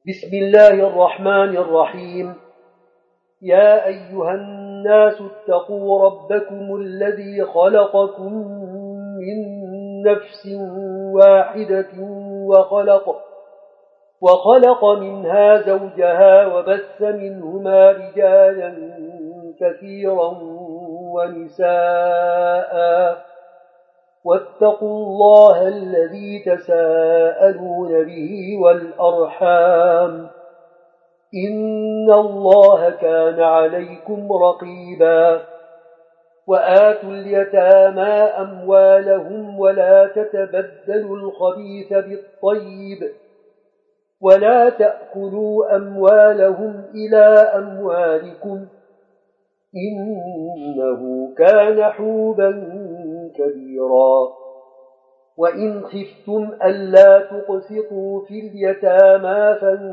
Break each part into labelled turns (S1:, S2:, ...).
S1: بسم الله الرحمن الرحيم. يا أيها الناس اتقوا ربكم الذي خلقكم من نفس واحدة وخلق منها زوجها وبث منهما رجالا كثيرا ونساء واتقوا الله الذي تساءلون به والأرحام إن الله كان عليكم رقيبا. وآتوا اليتامى أموالهم ولا تتبدلوا الخبيث بالطيب ولا تأكلوا أموالهم إلى أموالكم إنه كان حوبا كبيرا. وإن خفتم ألا تقسطوا في اليتامى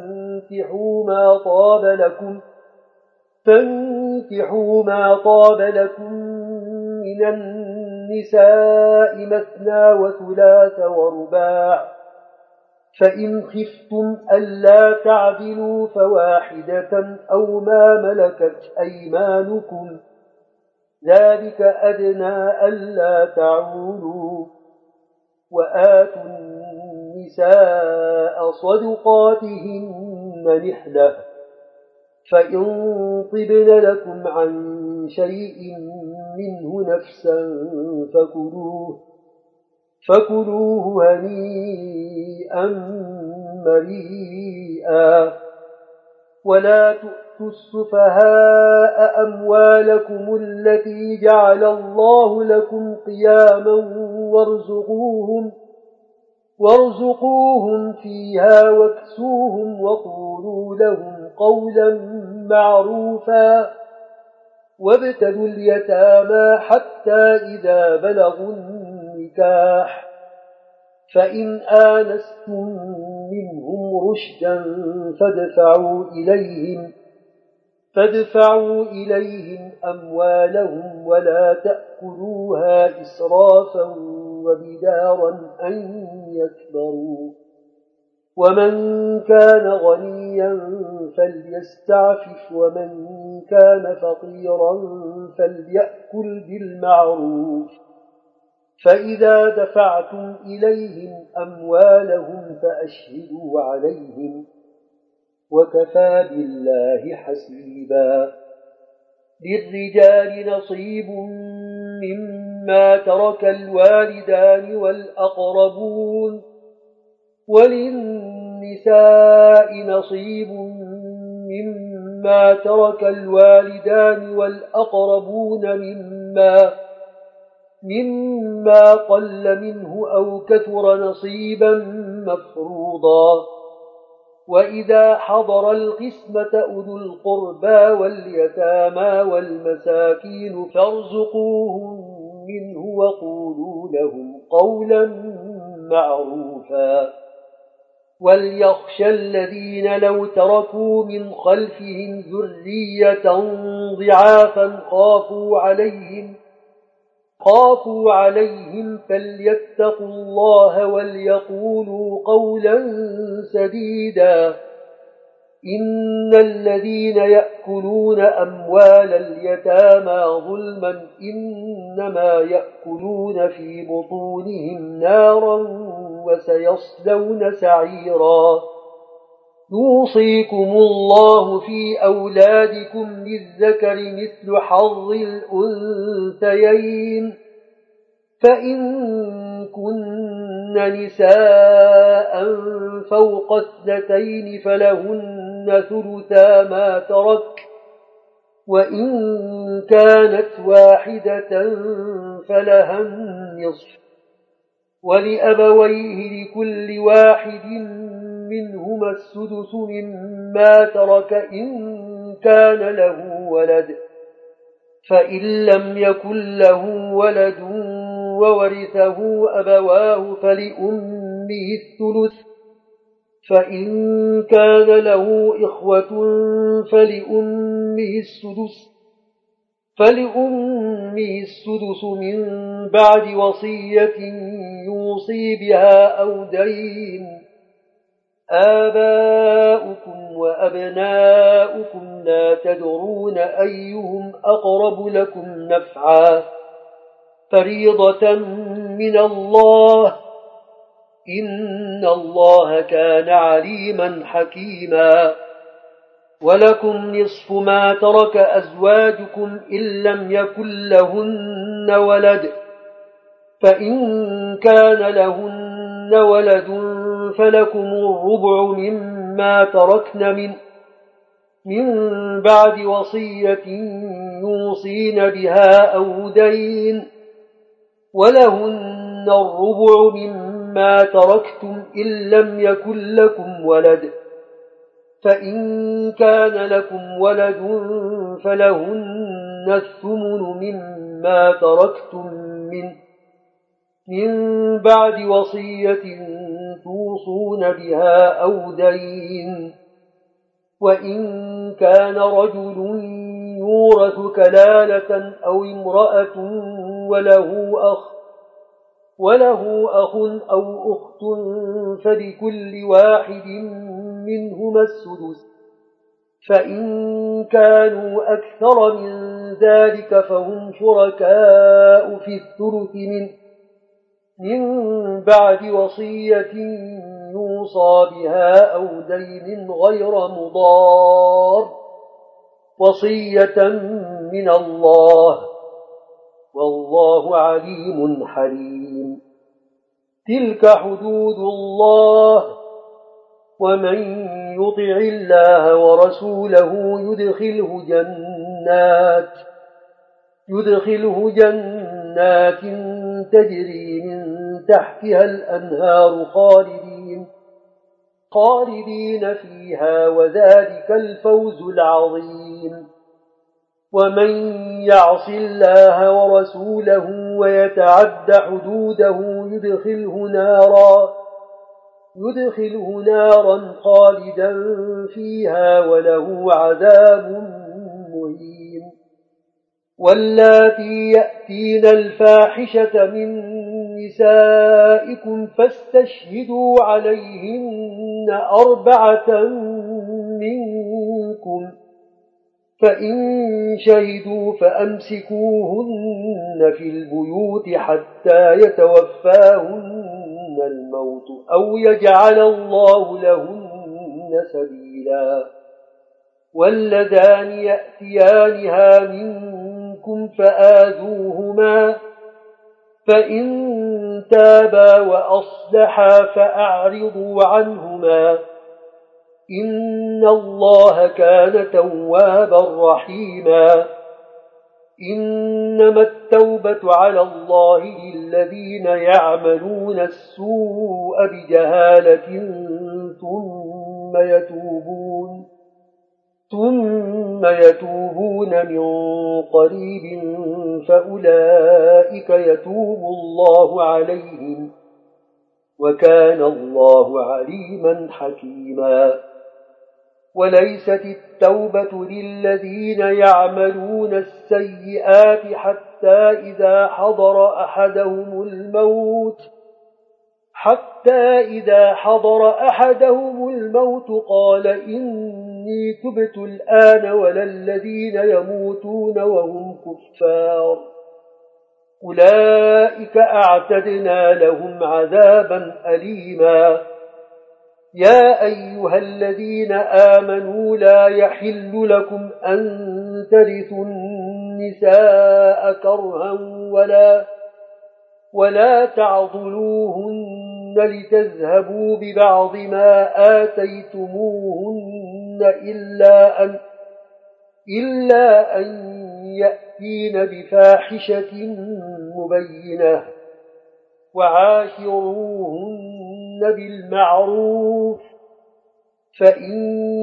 S1: فانكحوا ما طاب لكم من النساء مثنى وثلاث ورباع، فإن خفتم ألا تعدلوا فواحدة أو ما ملكت أيمانكم ذلك أدنى ألا تعولوا. وآتوا النساء صدقاتهن نحلة، فإن طبن لكم عن شيء منه نفسا فكلوه هنيئا مريئا. ولا تؤتوا السفهاء أموالكم التي جعل الله لكم قياما وارزقوهم فيها واكسوهم وقولوا لهم قولا معروفا. وابتلوا اليتامى حتى إذا بلغوا النكاح، فإن آنستم منهم رشدا فادفعوا إليهم أموالهم ولا تأكلوها إسرافا وبدارا أن يكبروا. ومن كان غنيا فليستعفف ومن كان فقيرا فليأكل بالمعروف. فإذا دفعتم إليهم أموالهم فأشهدوا عليهم وكفى بالله حسيبا. للرجال نصيب مما ترك الوالدان والأقربون وللنساء نصيب مما ترك الوالدان والأقربون مما قل منه أو كثر نصيبا مفروضا. وإذا حضر القسمة أولو القربى واليتامى والمساكين فارزقوهم منه وقولوا لهم قولا معروفا. وليخشى الذين لو تركوا من خلفهم ذرية ضعافا خافوا عليهم فليتقوا الله وليقولوا قولا سديدا. إن الذين يأكلون أموال اليتامى ظلما إنما يأكلون في بطونهم نارا وسيصلون سعيرا. يوصيكم الله في أولادكم للذكر مثل حظ الأنثيين، فإن كن نساء فوق 2 فلهن ثلثا ما ترك، وإن كانت واحدة فلها النصف، ولأبويه لكل واحد منهما السدس مما ترك إن كان له ولد، فإن لم يكن له ولد وورثه أبواه فلأمه الثلث، فإن كان له إخوة فلأمه السدس من بعد وصية يوصي بها أو دين. آباؤكم وأبناؤكم لا تدرون أيهم أقرب لكم نفعا فريضة من الله إن الله كان عليما حكيما ولكم نصف ما ترك أزواجكم إن لم يكن لهن ولد فإن كان لهن ولد فلكم الربع مما تركن من بعد وصية يوصين بها أو دين ولهن الربع مما تركتم إن لم يكن لكم ولد فإن كان لكم ولد فلهن الثمن مما تركتم من بعد وصية توصون بها أو دين وإن كان رجل يورث كلالة أو امرأة وله أخ أو أخت فلكل واحد منهما السدس فإن كانوا أكثر من ذلك فهم شركاء في الثلث من بعد وصية يوصى بها أو دين غير مضار وصية من الله والله عليم حليم تلك حدود الله ومن يطع الله ورسوله يدخله جنات تجري من تحتها الأنهار خالدين فيها وذلك الفوز العظيم ومن يعص الله ورسوله ويتعد حدوده يدخله نارا خالدا فيها وله عذاب مهين واللاتي يأتين الفاحشة من نسائكم فاستشهدوا عليهن 4 منكم فإن شهدوا فأمسكوهن في البيوت حتى يتوفاهن الموت أو يجعل الله لهن سبيلا واللذان يأتيانها منكم فآذوهما فإن تابا وأصلحا فأعرضوا عنهما إن الله كان توابا رحيما إنما التوبة على الله للذين يعملون السوء بجهالة ثم يتوبون من قريب فأولئك يتوب الله عليهم وكان الله عليما حكيما وليست التوبة للذين يعملون السيئات حتى إذا حضر أحدهم الموت قال إني تبت الآن ولا الذين يموتون وهم كفار أولئك أعتدنا لهم عذابا أليما يا أيها الذين آمنوا لا يحل لكم أن ترثوا النساء كرها ولا تعضلوهن لتذهبوا ببعض ما آتيتموهن إلا أن يأتين بفاحشة مبينة وعاشروهن بالمعروف فإن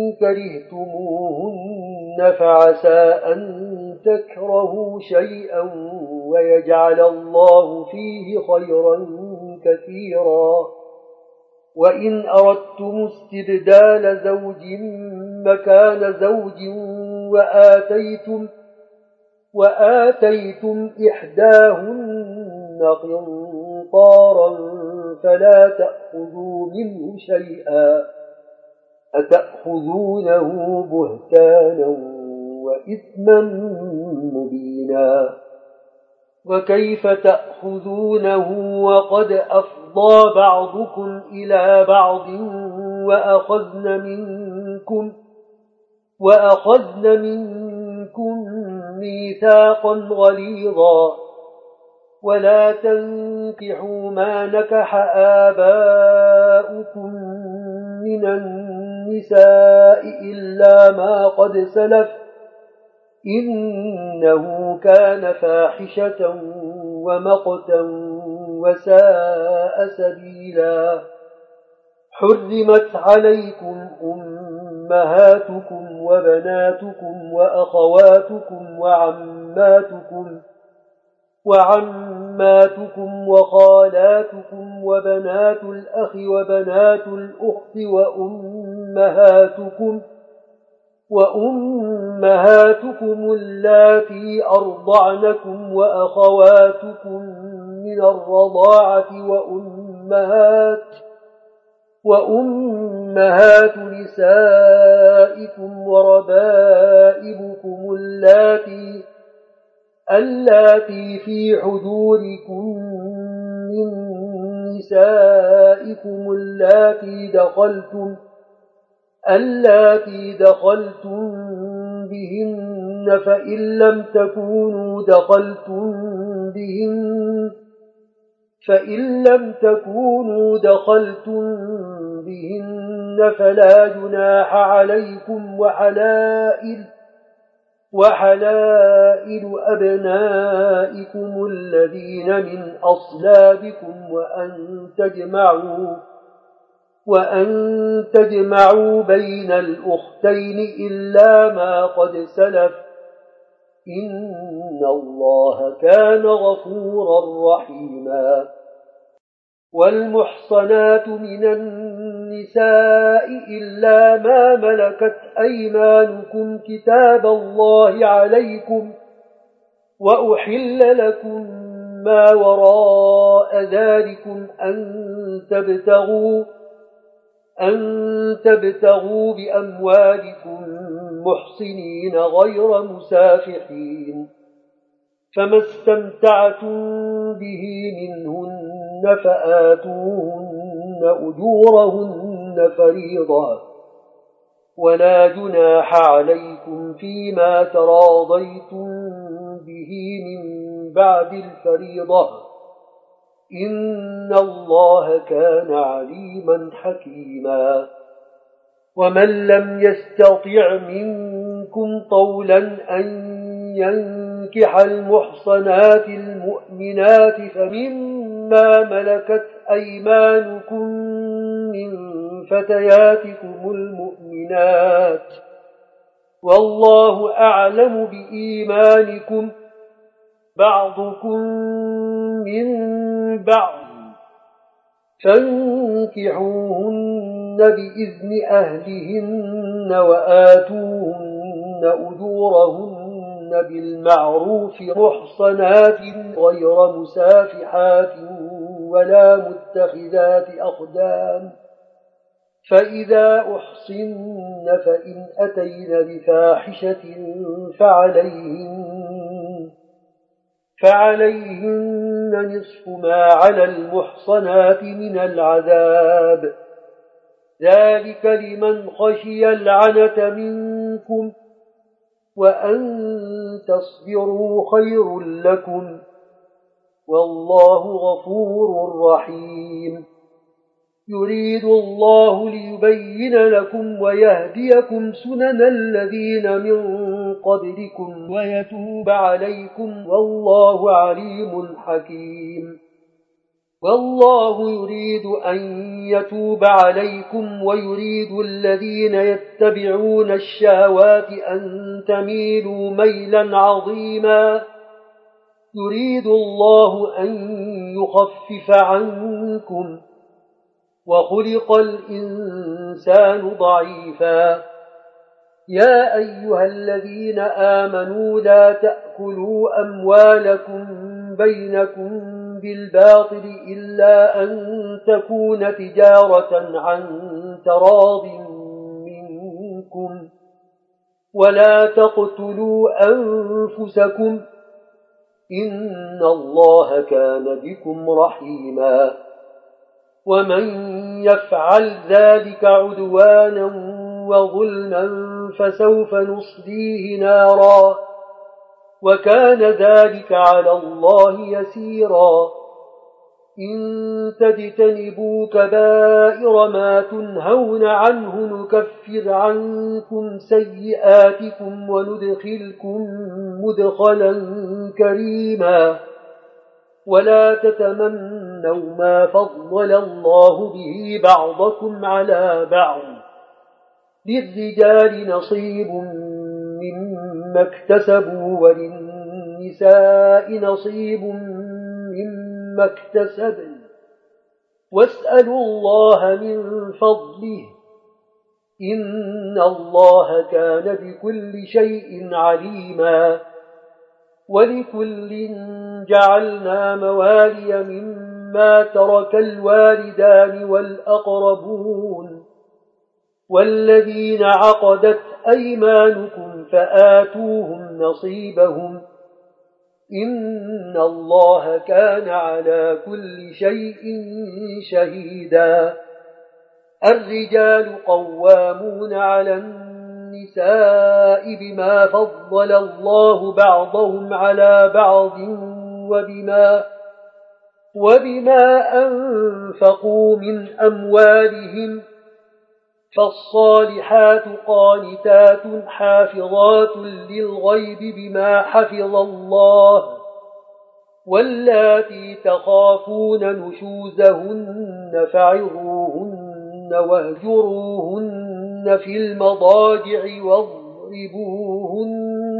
S1: كرهتموهن فعسى أن تكرهوا شيئا ويجعل الله فيه خيرا كثيرا وإن أردتم استبدال زوج مكان زوج وآتيتم إحداهن قنطارا فلا تأخذوا منه شيئا أتأخذونه بهتانا وإثما مبينا وكيف تأخذونه وقد أفضى بعضكم إلى بعض وأخذن منكم ميثاقا غليظا ولا تنكحوا ما نكح آباؤكم من النساء إلا ما قد سلف إنه كان فاحشة ومقتا وساء سبيلا حرمت عليكم أمهاتكم وبناتكم وأخواتكم وعماتكم وخالاتكم وبنات الأخ وبنات الأخت وأمهاتكم اللاتي أرضعنكم وأخواتكم من الرضاعة وأمهات نسائكم وربائبكم اللاتي في حجوركم من نسائكم اللاتي دخلتم بهن فإن لم تكونوا دخلتم بهن فلا جناح عليكم وحلائل أبنائكم الذين من أصلابكم وأن تجمعوا بين الأختين إلا ما قد سلف إن الله كان غفورا رحيما والمحصنات من النساء إلا ما ملكت أيمانكم كتاب الله عليكم وأحل لكم ما وراء ذلكم أن تبتغوا بأموالكم محصنين غير مسافحين فما استمتعتم به منهن فآتوهن أجورهن فريضة ولا جناح عليكم فيما تراضيتم به من بعد الفريضة إن الله كان عليما حكيما ومن لم يستطع منكم طولا أن ينكح المحصنات المؤمنات فمما ملكت أيمانكم من فتياتكم المؤمنات والله أعلم بإيمانكم بعضكم من بعض فانكحوهن بإذن أهلهن وآتوهن أجورهن بالمعروف محصنات غير مسافحات ولا متخذات أخدان فإذا أحصن فإن أتين بفاحشة فعليهن نصف ما على المحصنات من العذاب ذلك لمن خشي العنة منكم وأن تصبروا خير لكم والله غفور رحيم يريد الله ليبين لكم ويهديكم سنن الذين من قبلكم ويتوب عليكم والله عليم حكيم والله يريد أن يتوب عليكم ويريد الذين يتبعون الشهوات أن تميلوا ميلا عظيما يريد الله أن يخفف عنكم وخلق الإنسان ضعيفا يا أيها الذين آمنوا لا تأكلوا أموالكم بينكم بالباطل إلا أن تكون تجارة عن تراض منكم ولا تقتلوا أنفسكم إن الله كان بكم رحيما ومن يفعل ذلك عدوانا وظلما فسوف نصليه نارا وكان ذلك على الله يسيرا إن تجتنبوا كبائر ما تنهون عنه نكفر عنكم سيئاتكم وندخلكم مدخلا كريما ولا تتمنوا ما فضل الله به بعضكم على بعض للرجال نصيب مما اكتسبوا وللنساء نصيب مما اكتسبن واسألوا الله من فضله إن الله كان بكل شيء عليما ولكل جعلنا موالي مما ترك الوالدان والأقربون والذين عقدت أيمانكم فآتوهم نصيبهم إن الله كان على كل شيء شهيدا الرجال قوامون على النساء بما فضل الله بعضهم على بعض وبما أنفقوا من أموالهم فالصالحات قانتات حافظات للغيب بما حفظ الله واللاتي تخافون نشوزهن فعظوهن واهجروهن في المضاجع واضربوهن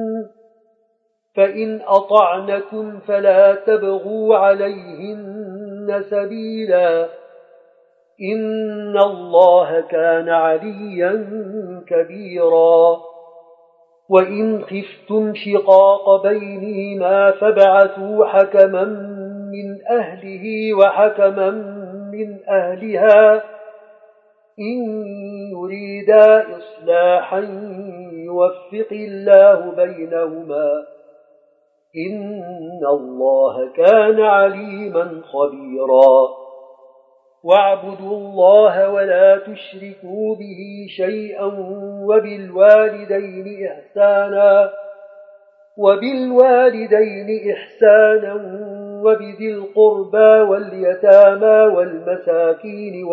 S1: فإن أطعنكم فلا تبغوا عليهن سبيلا إن الله كان عليا كبيرا وإن خفتم شقاق بينهما فابعثوا حكما من أهله وحكما من أهلها إن يريدا إصلاحا يوفق الله بينهما إن الله كان عليما خبيرا واعبدوا الله ولا تشركوا به شيئا وبالوالدين إحسانا وبذي القربى واليتامى والمساكين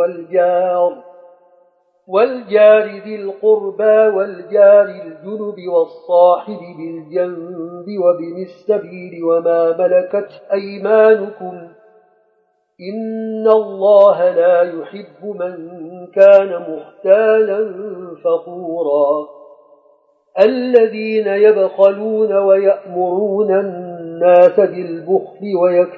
S1: والجار ذي القربى والجار الجنب والصاحب بالجنب وابن السبيل وما ملكت أيمانكم إن الله لا يحب من كان مختالا فخورا الذين يبخلون ويأمرون الناس بالبخل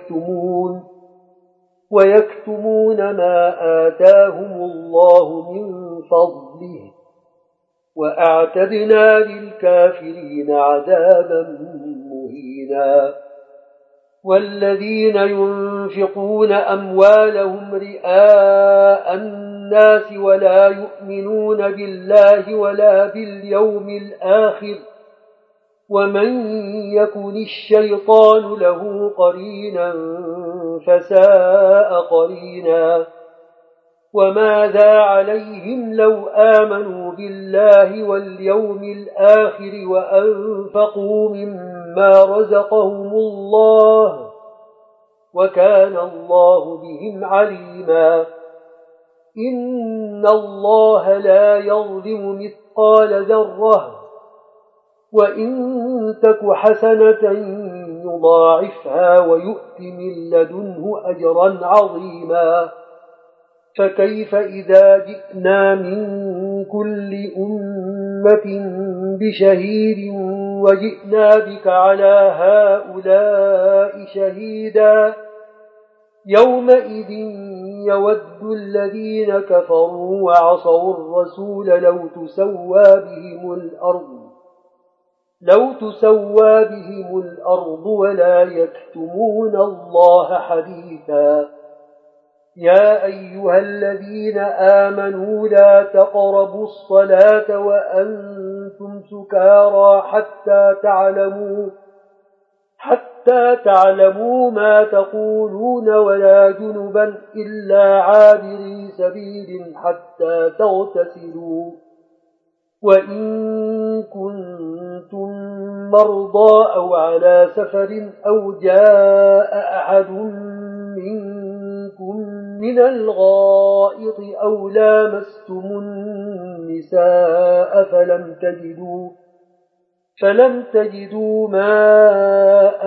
S1: ويكتمون ما آتاهم الله من فضله وأعتدنا للكافرين عذابا مهينا والذين ينفقون أموالهم رئاء الناس ولا يؤمنون بالله ولا باليوم الآخر ومن يكن الشيطان له قرينا فساء قرينا وماذا عليهم لو آمنوا بالله واليوم الآخر وأنفقوا مما رزقهم الله وكان الله بهم عليما إن الله لا يظلم مثقال ذرة وإن تك حسنة يضاعفها ويؤت من لدنه أجرا عظيما فكيف إذا جئنا من كل أمة بشهيد وجئنا بك على هؤلاء شهيدا يومئذ يود الذين كفروا وعصوا الرسول لو تسوى بهم الأرض ولا يكتمون الله حديثا يا أيها الذين آمنوا لا تقربوا الصلاة وأنتم سكارى حتى تعلموا ما تقولون ولا جنبا إلا عابري سبيل حتى تغتسلوا وإن كنتم مرضى أو على سفر أو جاء أحد منكم من الغائط أو لامستم النساء فلم تجدوا ماء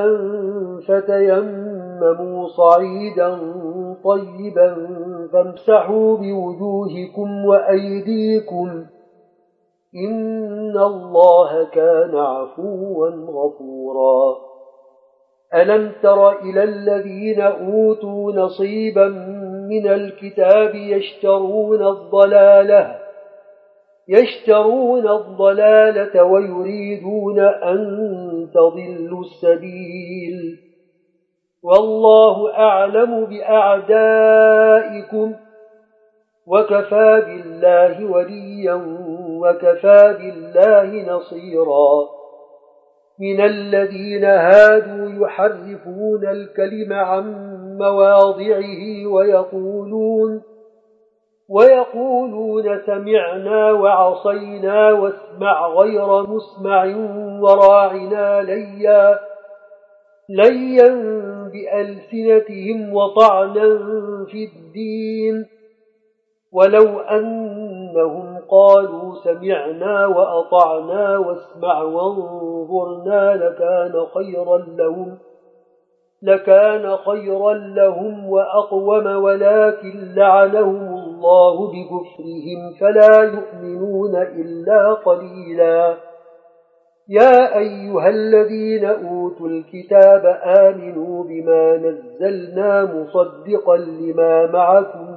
S1: فتيمموا صعيدا طيبا فامسحوا بوجوهكم وأيديكم إن الله كان عفوا غفورا ألم تر إلى الذين أوتوا نصيبا من الكتاب يشترون الضلالة ويريدون أن تضلوا السبيل والله أعلم بأعدائكم وكفى بالله وليا وكفى بالله نصيرا من الذين هادوا يحرفون الكلم عن مواضعه ويقولون سمعنا وعصينا واسمع غير مسمع وراعنا ليا بألسنتهم وطعنا في الدين ولو أنهم قالوا سمعنا وأطعنا واسمع وانظرنا لكان خيرا لهم وأقوم ولكن لعنهم الله بكفرهم فلا يؤمنون إلا قليلا يا أيها الذين أوتوا الكتاب آمنوا بما نزلنا مصدقا لما معكم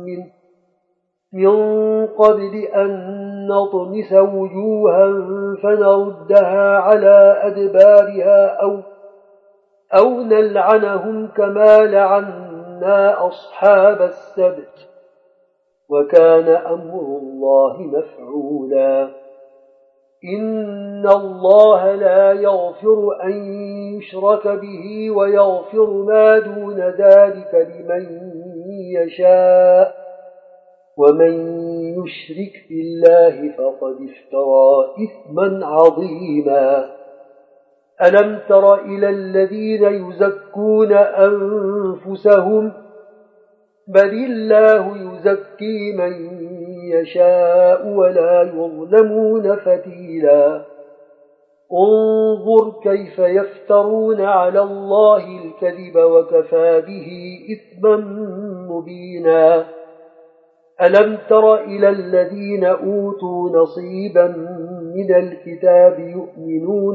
S1: من قبل أن نطمس وجوها فنردها على أدبارها أو نلعنهم كما لعنا أصحاب السبت وكان أمر الله مفعولا إن الله لا يغفر أن يشرك به ويغفر ما دون ذلك لمن يشاء ومن يشرك بالله فقد افترى إثما عظيما ألم تر إلى الذين يزكون أنفسهم بل الله يزكي من يشاء ولا يظلمون فتيلا انظر كيف يفترون على الله الكذب وكفى به إثما مبينا ألم تر إلى الذين أوتوا نصيبا من الكتاب يؤمنون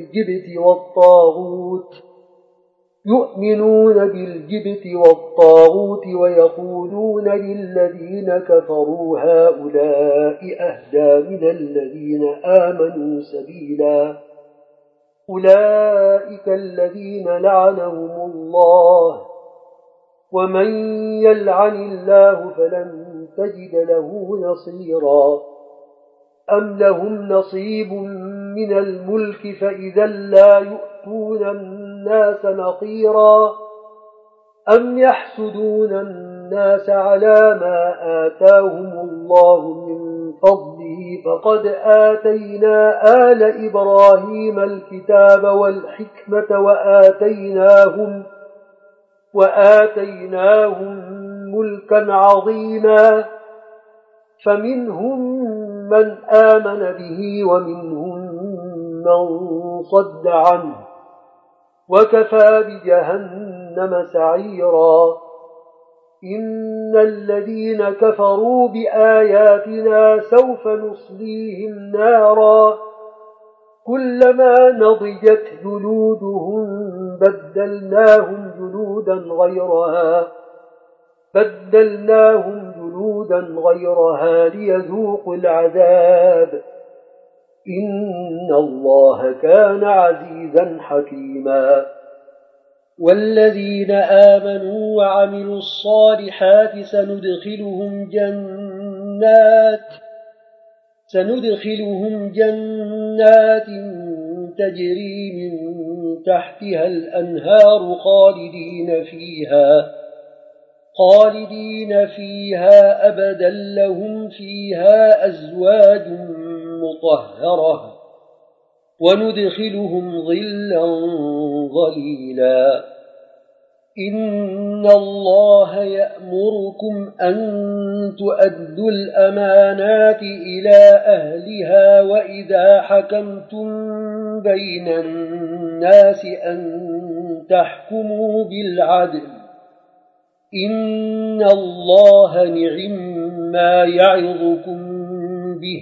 S1: بالجبت والطاغوت ويقولون للذين كفروا هؤلاء أهدى من الذين آمنوا سبيلا أولئك الذين لعنهم الله ومن يلعن الله فلن تجد له نصيرا أم لهم نصيب من الملك فإذا لا يؤتون الناس نقيرا أم يحسدون الناس على ما آتاهم الله من فضله فقد آتينا آل إبراهيم الكتاب والحكمة وآتيناهم ملكا عظيما فمنهم من آمن به ومنهم من صد عنه وكفى بجهنم سعيرا إن الذين كفروا بآياتنا سوف نصليهم نارا كلما نضجت جلودهم بدلناهم جلودا غيرها ليذوقوا العذاب إن الله كان عزيزا حكيما والذين آمنوا وعملوا الصالحات سندخلهم جنات تجري من تحتها الأنهار خالدين فيها أبدا لهم فيها أزواج مطهرة وندخلهم ظلا ظليلا إن الله يأمركم أن تؤدوا الأمانات إلى أهلها وإذا حكمتم بين الناس أن تحكموا بالعدل إن الله نعما يعظكم به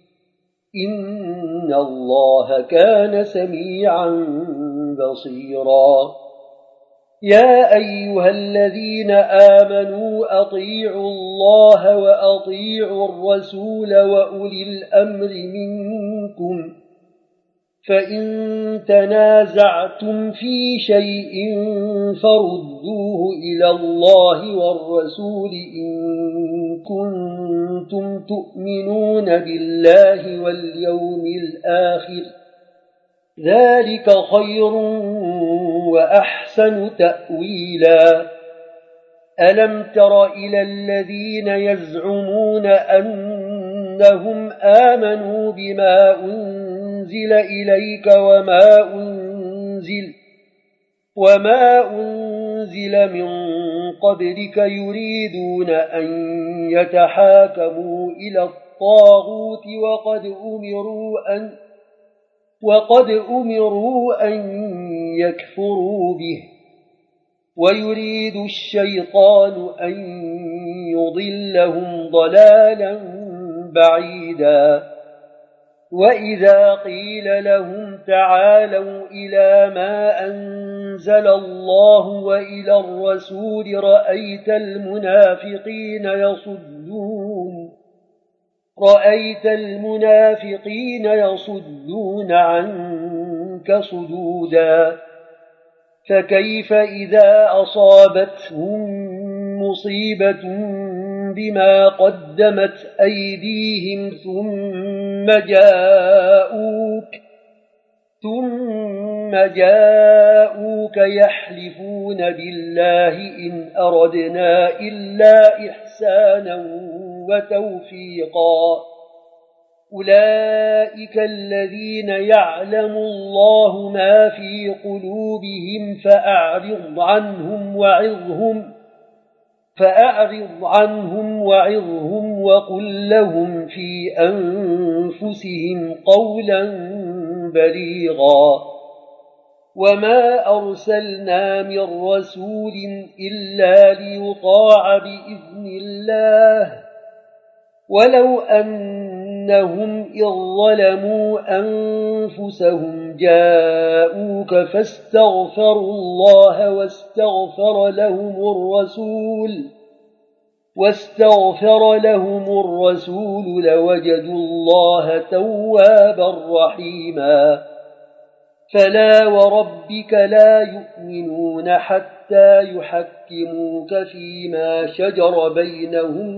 S1: إن الله كان سميعا بصيرا يا أيها الذين آمنوا أطيعوا الله وأطيعوا الرسول وأولي الأمر منكم فإن تنازعتم في شيء فردوه إلى الله والرسول إن كنتم تؤمنون بالله واليوم الآخر ذلك خير وأحسن تأويلا ألم تر إلى الذين يزعمون أنهم آمنوا بما أنزل إليك وما أنزل من قبلك يريدون أن يتحاكموا إلى الطاغوت وقد أمروا أن يكفروا به ويريد الشيطان أن يضلهم ضلالا بعيدا وإذا قيل لهم تعالوا إلى ما أنزل الله وإلى الرسول رأيت المنافقين يصدون عنك صدودا فكيف إذا أصابتهم مصيبة بما قدمت أيديهم ثم جاءوك يحلفون بالله إن أردنا إلا إحسانا وتوفيقا أولئك الذين يعلم الله ما في قلوبهم فأعرض عنهم وعظهم وقل لهم في أنفسهم قولا بليغا وما أرسلنا من رسول إلا ليطاع بإذن الله ولو أنهم إذ ظلموا أنفسهم جاءوك فاستغفروا الله واستغفر لهم الرسول لوجدوا الله توابا رحيما فلا وربك لا يؤمنون حتى يحكموك فيما شجر بينهم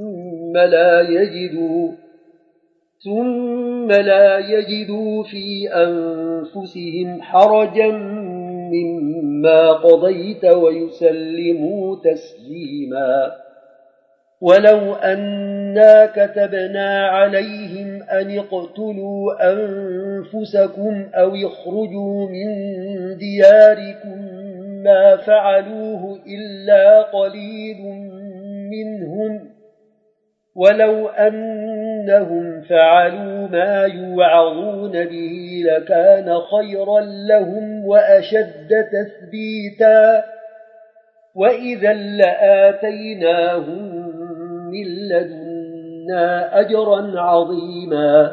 S1: ثم لا يجدوا في أنفسهم حرجا مما قضيت ويسلموا تسليما ولو أنا كتبنا عليهم أن اقتلوا أنفسكم أو اخرجوا من دياركم ما فعلوه إلا قليل منهم ولو أنهم فعلوا ما يوعظون به لكان خيرا لهم وأشد تثبيتا وإذا لآتيناهم من لدنا أجرا عظيما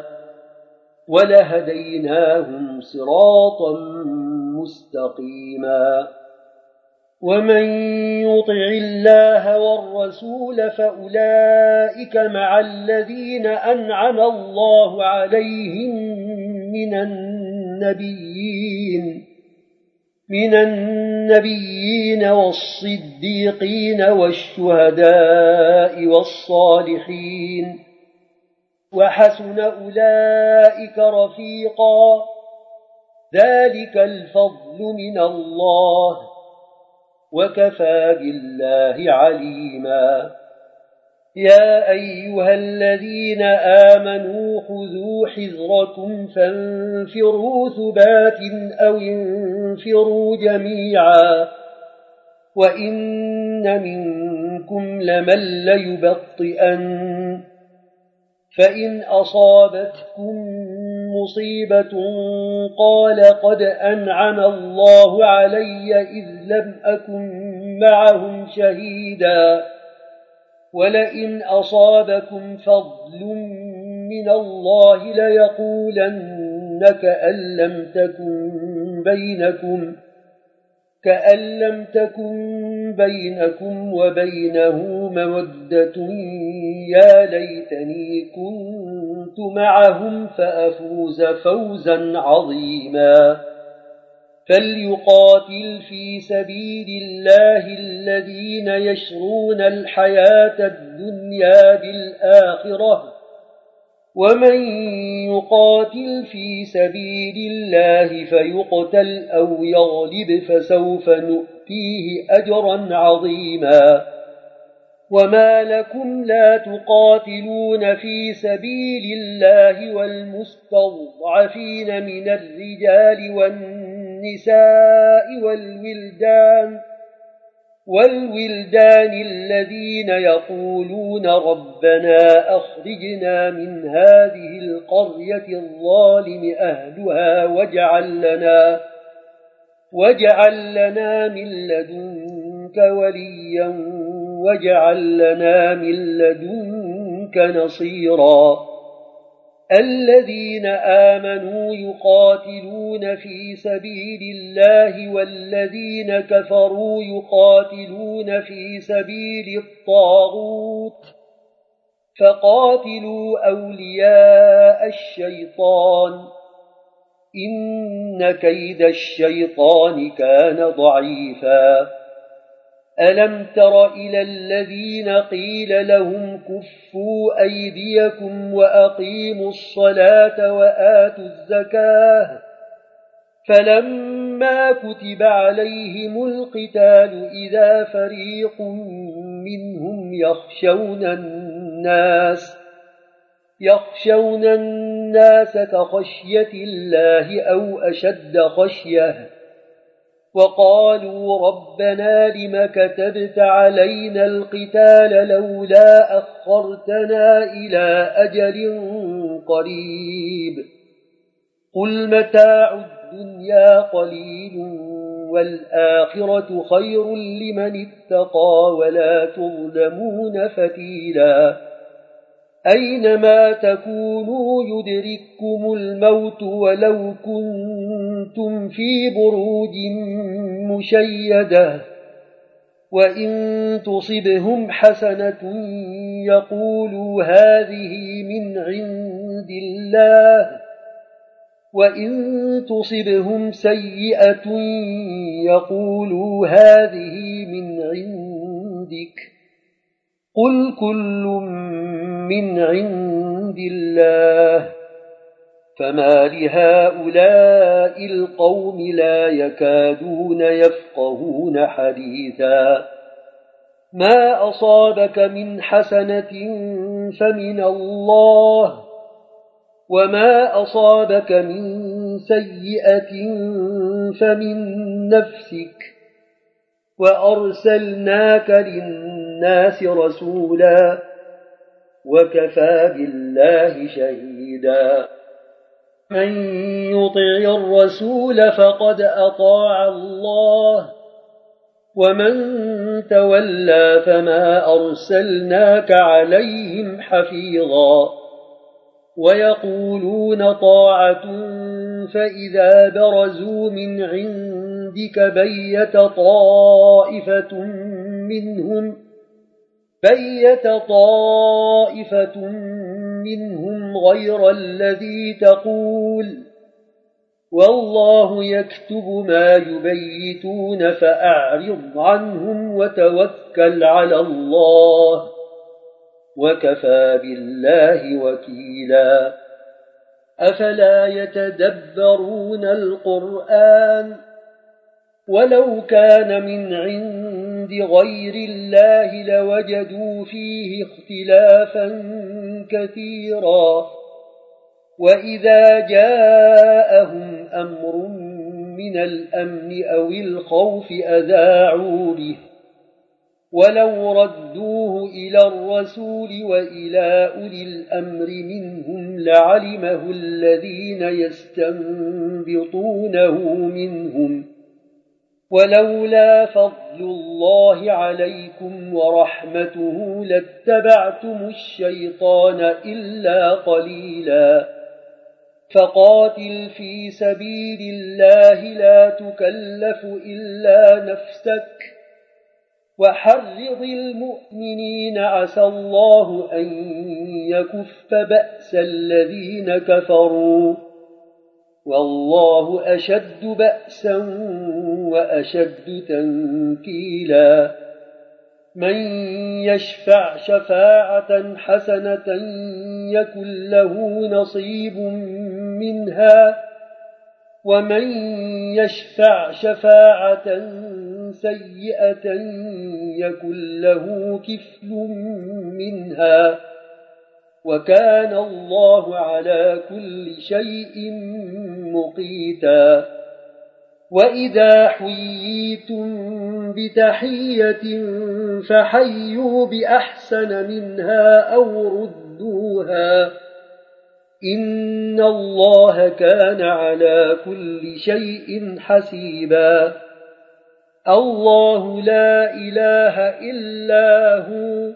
S1: ولهديناهم صراطا مستقيما ومن يطع الله والرسول فأولئك مع الذين أنعم الله عليهم من النبيين من النبيين والصديقين والشهداء والصالحين وحسن أولئك رفيقا ذلك الفضل من الله وكفى بالله عليما يا أيها الذين آمنوا خذوا حذركم فانفروا ثبات أو انفروا جميعا وإن منكم لمن ليبطئن فإن أصابتكم مصيبة قال قد أنعم الله علي إذ لم أكن معهم شهيدا ولئن أصابكم فضل من الله ليقولن كأن لم تكن بينكم وبينه مودة يا ليتني كنت معهم فأفوز فوزا عظيما فليقاتل في سبيل الله الذين يشرون الحياة الدنيا بالآخرة ومن يقاتل في سبيل الله فيقتل أو يغلب فسوف نؤتيه أجرا عظيما وما لكم لا تقاتلون في سبيل الله والمستضعفين من الرجال والنساء والولدان الذين يقولون ربنا أخرجنا من هذه القرية الظالم أهلها واجعل لنا من لدنك وليا واجعل لنا من لدنك نصيرا الذين آمنوا يقاتلون في سبيل الله والذين كفروا يقاتلون في سبيل الطاغوت فقاتلوا أولياء الشيطان إن كيد الشيطان كان ضعيفا ألم تر إلى الذين قيل لهم كفوا أيديكم وأقيموا الصلاة وآتوا الزكاة فلما كتب عليهم القتال إذا فريق منهم يخشون الناس كخشية الله أو أشد خشية وقالوا ربنا لم كتبت علينا القتال لولا أخرتنا إلى أجل قريب قل متاع الدنيا قليل والآخرة خير لمن اتقى ولا تظلمون فتيلا أينما تكونوا يدرككم الموت ولو كنتم في بروج مشيدة وإن تصبهم حسنة يقولوا هذه من عند الله وإن تصبهم سيئة يقولوا هذه من عندك قل كل من عند الله فما لهؤلاء القوم لا يكادون يفقهون حديثا ما أصابك من حسنة فمن الله وما أصابك من سيئة فمن نفسك وأرسلناك للناس رسولا وكفى بالله شهيدا من يطع الرسول فقد أطاع الله ومن تولى فما أرسلناك عليهم حفيظا ويقولون طاعة فإذا برزوا من عندك بيت طائفة منهم غير الذي تقول والله يكتب ما يبيتون فأعرض عنهم وتوكل على الله وكفى بالله وكيلا أفلا يتدبرون القرآن ولو كان من عند غير الله لوجدوا فيه اختلافا كثيرا وإذا جاءهم أمر من الأمن أو الخوف أذاعوا به ولو ردوه إلى الرسول وإلى أولي الأمر منهم لعلمه الذين يستنبطونه منهم ولولا فضل الله عليكم ورحمته لاتبعتم الشيطان إلا قليلا فقاتل في سبيل الله لا تكلف إلا نفسك وحرض المؤمنين عسى الله أن يكف بأس الذين كفروا والله أشد بأسا وأشد تنكيلا من يشفع شفاعة حسنة يكن له نصيب منها ومن يشفع شفاعة سيئة يكن له كفل منها وكان الله على كل شيء مقيتا وإذا حييتم بتحية فحيوا بأحسن منها أو ردوها إن الله كان على كل شيء حسيبا الله لا إله إلا هو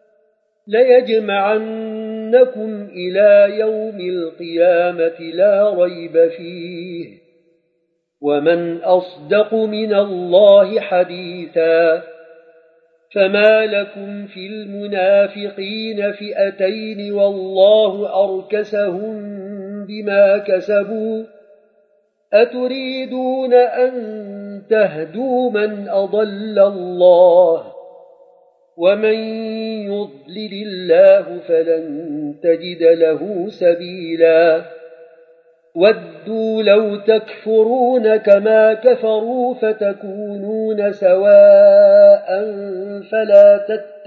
S1: ليجمعنكم إلى يوم القيامة لا ريب فيه ومن أصدق من الله حديثا فما لكم في المنافقين فئتين والله أركسهم بما كسبوا أتريدون أن تهدوا من أضل الله ومن يضلل الله فلن تجد له سبيلا ودوا لو تكفرون كما كفروا فتكونون سواء فلا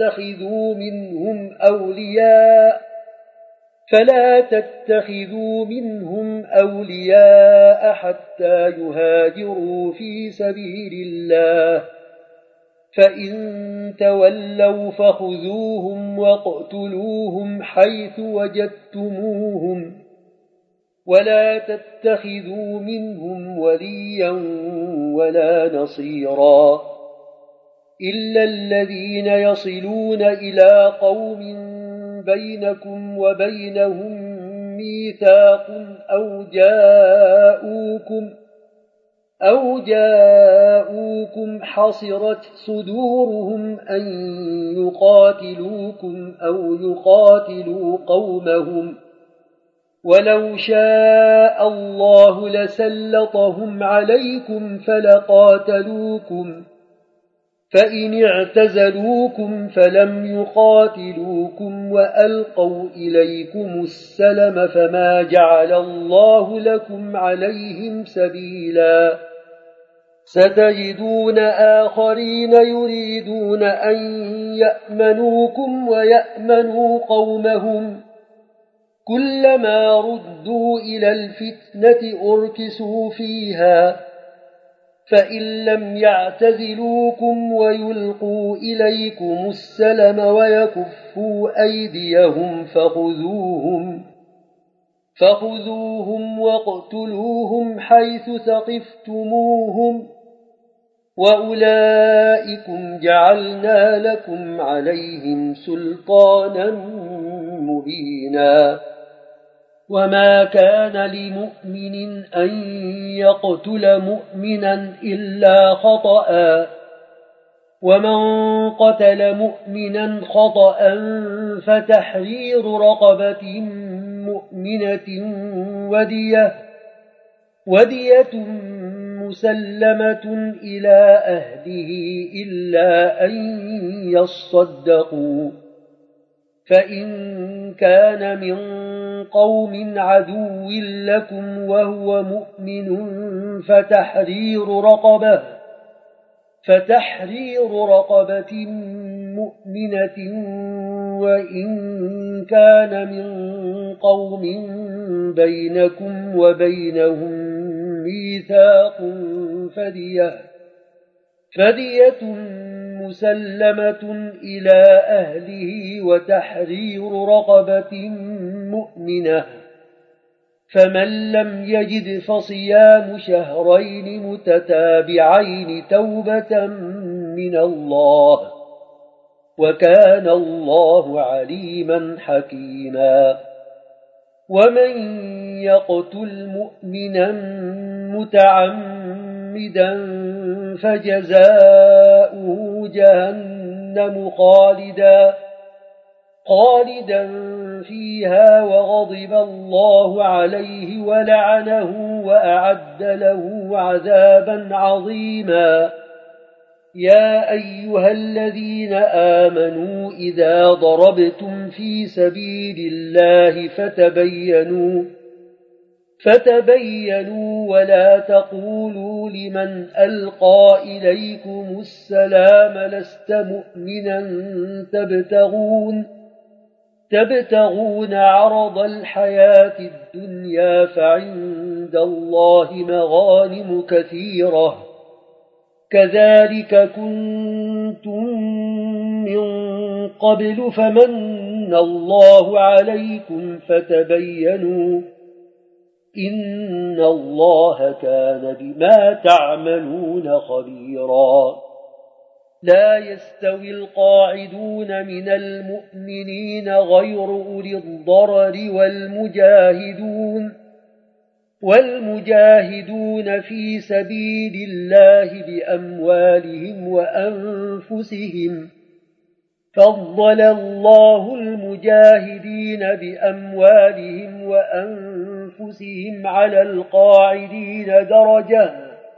S1: تتخذوا منهم أولياء حتى يهاجروا في سبيل الله فإن تولوا فخذوهم واقتلوهم حيث وجدتموهم ولا تتخذوا منهم وليا ولا نصيرا إلا الذين يصلون إلى قوم بينكم وبينهم ميثاق أو جاءوكم حصرت صدورهم أن يقاتلوكم أو يقاتلوا قومهم ولو شاء الله لسلطهم عليكم فلقاتلوكم فإن اعتزلوكم فلم يقاتلوكم وألقوا إليكم السلم فما جعل الله لكم عليهم سبيلا ستجدون آخرين يريدون أن يأمنوكم ويأمنوا قومهم كلما ردوا إلى الفتنة أركسوا فيها فإن لم يعتزلوكم ويلقوا إليكم السلم ويكفوا أيديهم فخذوهم واقتلوهم حيث ثقفتموهم وأولئكم جعلنا لكم عليهم سلطانا مبينا وما كان لمؤمن أن يقتل مؤمنا إلا خطأ ومن قتل مؤمنا خطأ فتحرير رقبة مؤمنة ودية مسلمة إلى أهله إلا أن يصدقوا فإن كان من قوم عدو لكم وهو مؤمن فتحرير رقبة مؤمنة وإن كان من قوم بينكم وبينهم ميثاق فدية مسلمة إلى أهله وتحرير رقبة مؤمنة فمن لم يجد فصيام شهرين متتابعين توبة من الله وكان الله عليما حكيما ومن يقتل مؤمنا متعمدا فجزاؤه جهنم خالدا فيها وغضب الله عليه ولعنه وأعد له عذابا عظيما يا أيها الذين آمنوا إذا ضربتم في سبيل الله فتبينوا ولا تقولوا لمن ألقى إليكم السلام لست مؤمنا تبتغون عرض الحياة الدنيا فعند الله مغانم كثيرة كذلك كنتم من قبل فمن الله عليكم فتبينوا إن الله كان بما تعملون خبيرا لا يستوي القاعدون من المؤمنين غير أولي الضرر والمجاهدون في سبيل الله بأموالهم وأنفسهم فضل الله المجاهدين بأموالهم وأنفسهم على القاعدين درجة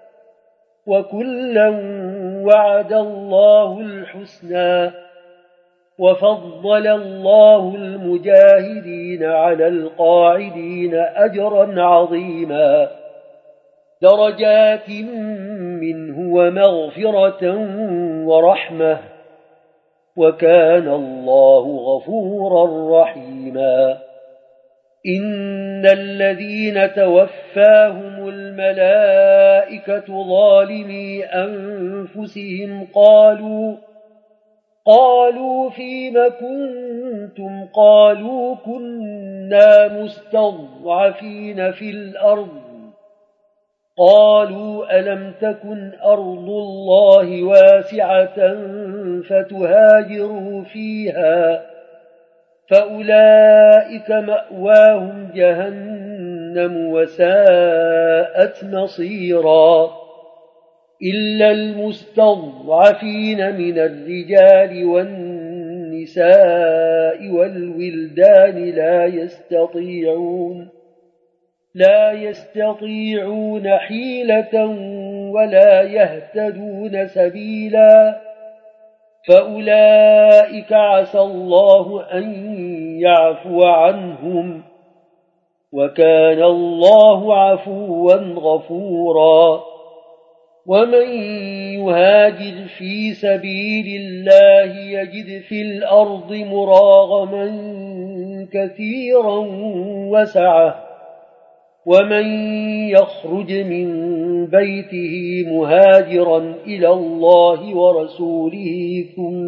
S1: وكلا وعد الله الحسنى وفضل الله المجاهدين على القاعدين أجرا عظيما درجات منه ومغفرة ورحمة وكان الله غفورا رحيما إن الذين توفاهم الملائكة ظالمي أنفسهم قالوا فيم كنتم قالوا كنا مستضعفين في الأرض قالوا ألم تكن أرض الله واسعة فتهاجروا فيها فأولئك مأواهم جهنم وساءت مصيرا إلا المستضعفين من الرجال والنساء والولدان لا يستطيعون حيلة ولا يهتدون سبيلا فأولئك عسى الله أن يعفو عنهم وكان الله عفوا غفورا ومن يهاجر في سبيل الله يجد في الأرض مراغما كثيرا وسعة ومن يخرج من بيته مهاجرا إلى الله ورسوله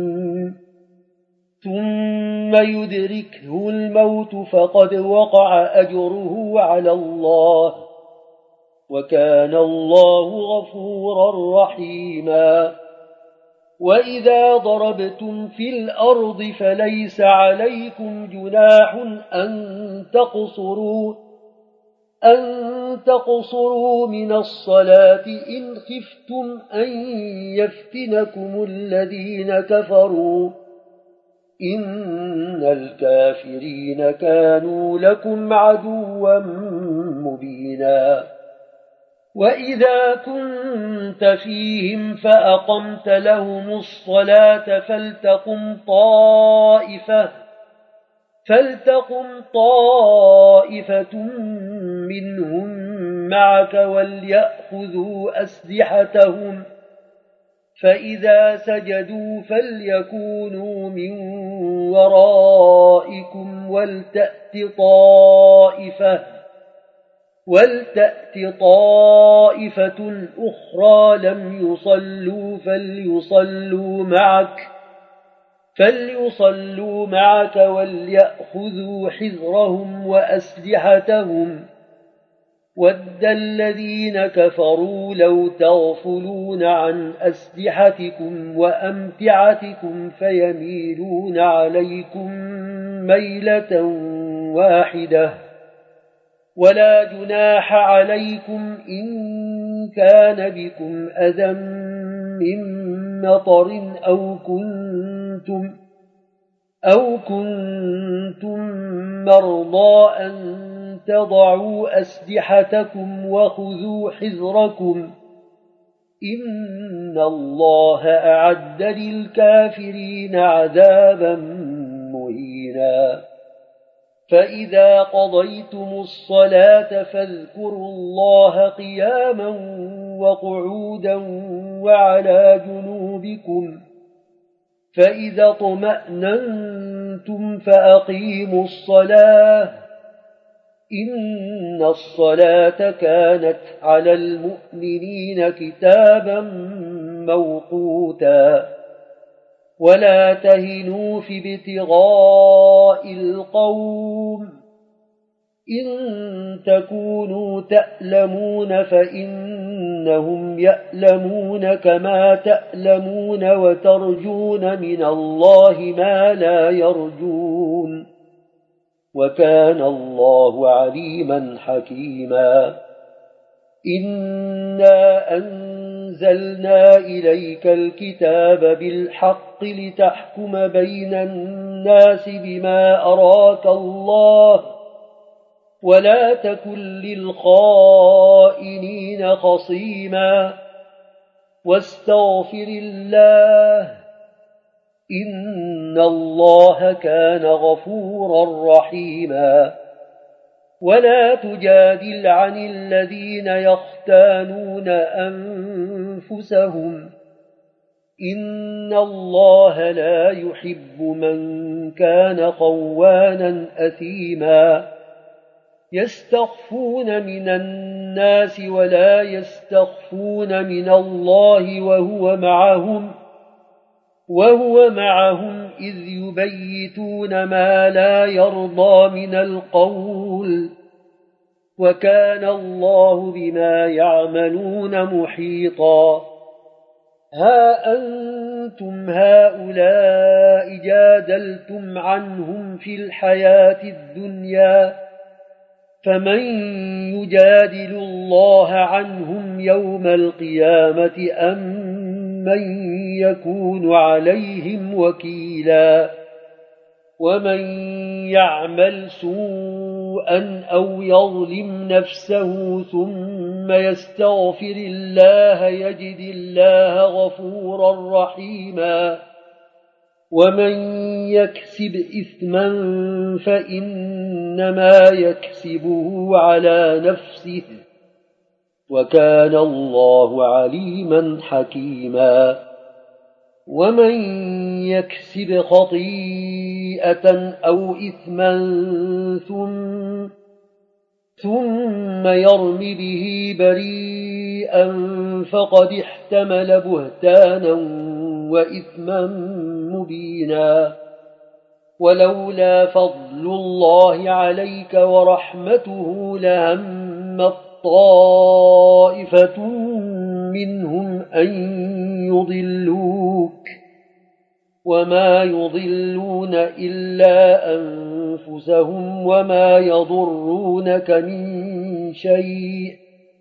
S1: ثم يدركه الموت فقد وقع أجره على الله وكان الله غفورا رحيما وإذا ضربتم في الأرض فليس عليكم جناح أن تقصروا من الصلاة إن خفتم أن يفتنكم الذين كفروا إن الكافرين كانوا لكم عدوا مبينا وإذا كنت فيهم فأقمت لهم الصلاة فلتقم طائفة منهم معك وليأخذوا أسلحتهم فإذا سجدوا فليكونوا من ورائكم ولتأت طائفة أخرى لم يصلوا فليصلوا معك وليأخذوا حذرهم وأسلحتهم ود الذين كفروا لو تغفلون عن أسلحتكم وأمتعتكم فيميلون عليكم ميلة واحدة ولا جناح عليكم إن كان بكم أذى من مطر أو كنتم مرضى أن تضعوا أسلحتكم وخذوا حذركم إن الله أعد للكافرين عذابا مهينا فإذا قضيتم الصلاة فاذكروا الله قياما وقعودا وعلى جنوبكم فإذا اطمأننتم فأقيموا الصلاة إن الصلاة كانت على المؤمنين كتابا موقوتا ولا تهنوا في ابتغاء القوم إن تكونوا تألمون فإنهم يألمون كما تألمون وترجون من الله ما لا يرجون وكان الله عليما حكيما إنا أنزلنا إليك الكتاب بالحق لتحكم بين الناس بما أراك الله ولا تكن للخائنين خصيما واستغفر الله إن الله كان غفورا رحيما ولا تجادل عن الذين يختانون أنفسهم إن الله لا يحب من كان خوانا أثيما يستخفون من الناس ولا يستخفون من الله وهو معهم إذ يبيتون ما لا يرضى من القول وكان الله بما يعملون محيطا ها أنتم هؤلاء جادلتم عنهم في الحياة الدنيا فمن يجادل الله عنهم يوم القيامة أم من يكون عليهم وكيلا ومن يعمل سوءا أو يظلم نفسه ثم يستغفر الله يجد الله غفورا رحيما ومن يكسب إثما فإنما يكسبه على نفسه وكان الله عليما حكيما ومن يكسب خطيئة أو إثما ثم يرم به بريئا فقد احتمل بهتانا وإثما مبينا ولولا فضل الله عليك ورحمته لهم طائفة منهم أن يضلوك وما يضلون إلا أنفسهم وما يضرونك من شيء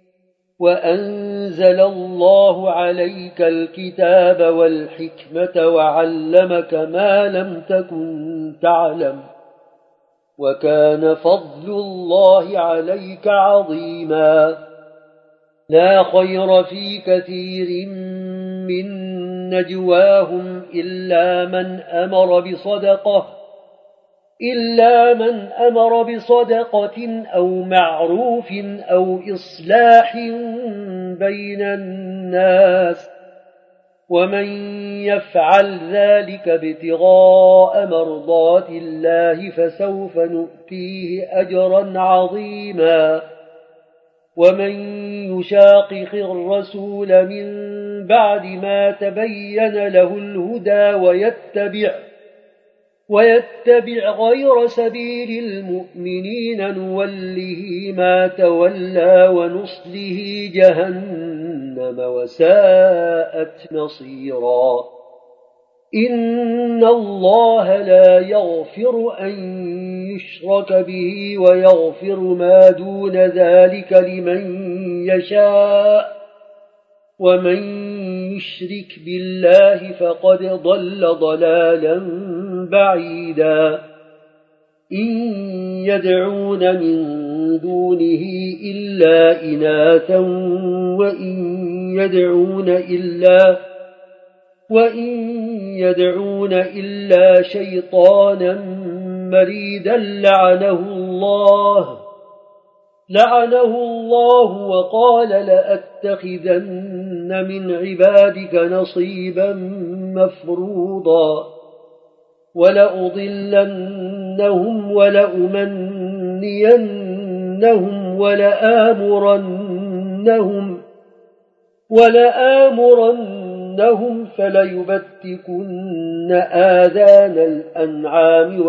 S1: وأنزل الله عليك الكتاب والحكمة وعلمك ما لم تكن تعلم وكان فضل الله عليك عظيما لا خير في كثير من نجواهم إلا من أمر بصدقة أو معروف أو إصلاح بين الناس ومن يفعل ذلك ابتغاء مرضات الله فسوف نؤتيه أجرا عظيما ومن يشاقق الرسول من بعد ما تبين له الهدى ويتبع غير سبيل المؤمنين نوله ما تولى ونصله جهنم وساءت مصيرا إن الله لا يغفر أن يشرك به ويغفر ما دون ذلك لمن يشاء ومن يشرك بالله فقد ضل ضلالا بعيدا إن يدعون من دونه إلا إناثا وإن يدعون إلا شيطانا مريدا لعنه الله وقال لأتخذن من عبادك نصيبا مفروضا ولأضلنهم ولأمنينهم ولآمرنهم فليبتكن آذان الأنعام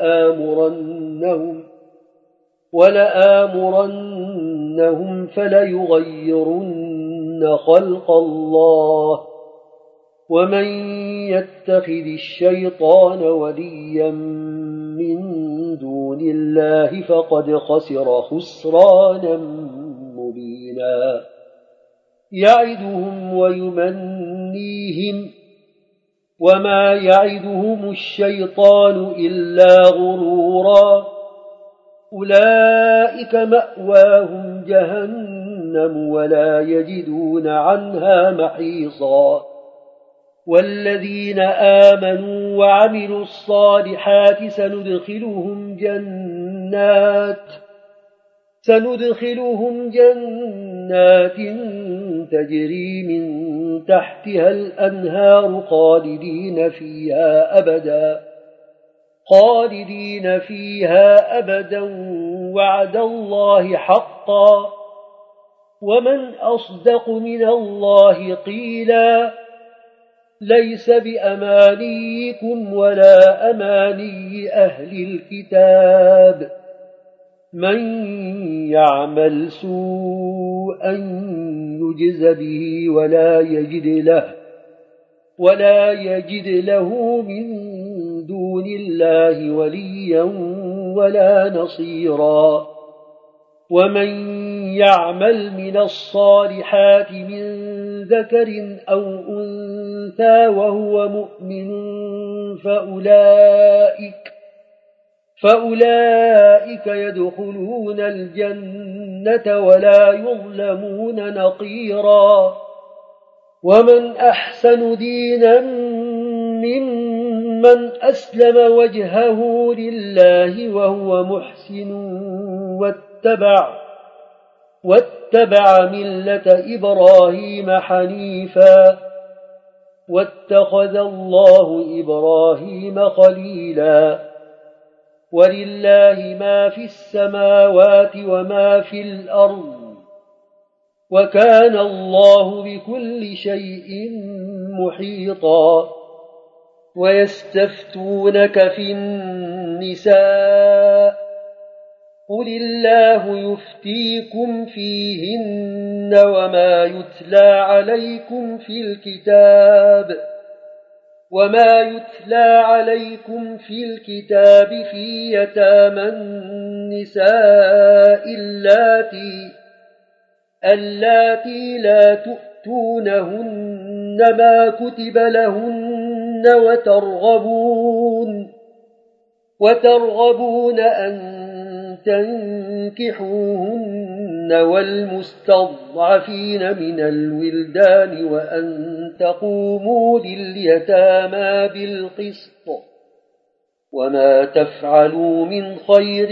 S1: ولآمرنهم فليغيرن خلق الله ومن يتخذ الشيطان وليا من دون الله فقد خسر خسرانا مبينا يعدهم ويمنيهم وما يعدهم الشيطان إلا غرورا أولئك مأواهم جهنم ولا يجدون عنها محيصا والذين آمنوا وعملوا الصالحات سندخلهم جنات تجري من تحتها الأنهار خالدين فيها أبدا وعد الله حقا ومن أصدق من الله قيلا ليس بأمانيكم ولا أماني أهل الكتاب من يعمل سوءا يجز به ولا يجد له من دون الله وليا ولا نصيرا ومن يعمل من الصالحات من ذكر أو أنثى وهو مؤمن فأولئك يدخلون الجنة ولا يظلمون نقيرا ومن أحسن دينا ممن أسلم وجهه لله وهو محسن واتبع ملة إبراهيم حنيفا واتخذ الله إبراهيم خليلا ولله ما في السماوات وما في الأرض وكان الله بكل شيء محيطا ويستفتونك في النساء قل الله يفتيكم فيهن وما يتلى عليكم في الكتاب في يتامى النساء اللاتي لا تؤتونهن ما كتب لهن وترغبون أن تنكحوهن والمستضعفين من الولدان وأن تقوموا لليتامى بالقسط وما تفعلوا من خير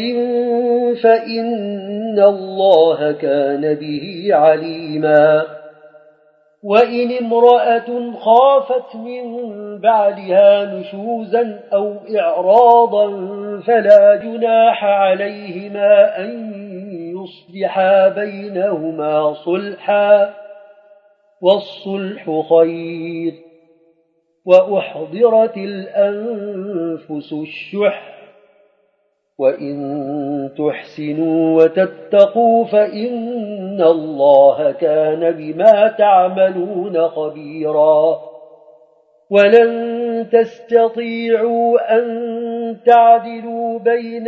S1: فإن الله كان به عليما وإن امرأة خافت من بعدها نشوزا أو إعراضا فلا جناح عليهما أن يصلحا بينهما صلحا والصلح خير وأحضرت الأنفس الشح وإن تحسنوا وتتقوا فإن الله كان بما تعملون خبيرا ولن تستطيعوا أن تعدلوا بين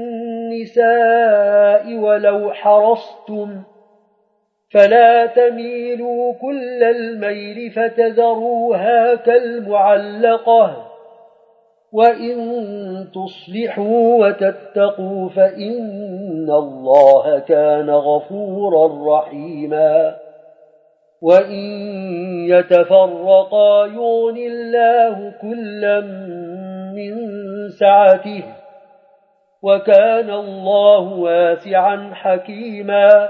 S1: النساء ولو حرصتم فلا تميلوا كل الميل فتذروها كالمعلقة وإن تصلحوا وتتقوا فإن الله كان غفورا رحيما وإن يتفرقا يغن الله كلا من سعته وكان الله واسعا حكيما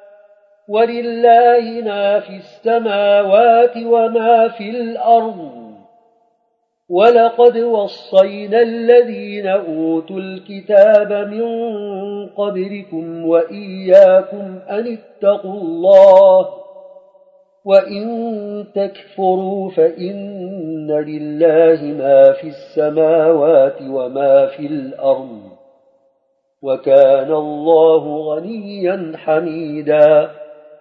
S1: ولله ما في السماوات وما في الأرض ولقد وصينا الذين أوتوا الكتاب من قبلكم وإياكم أن اتقوا الله وإن تكفروا فإن لله ما في السماوات وما في الأرض وكان الله غنيا حميدا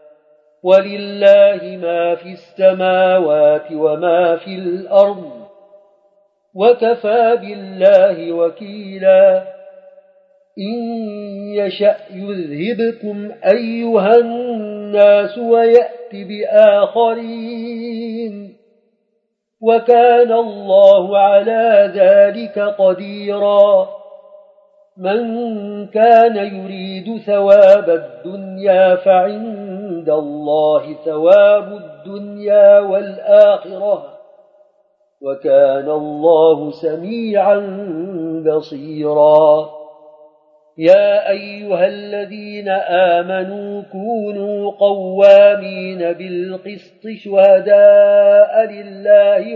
S1: ولله ما في السماوات وما في الأرض وكفى بالله وكيلا إن يشأ يذهبكم أيها الناس ويأت بآخرين وكان الله على ذلك قديرا من كان يريد ثواب الدنيا فعند الله ثواب الدنيا والآخرة وكان الله سميعا بصيرا يا أيها الذين آمنوا كونوا قوامين بالقسط شهداء لله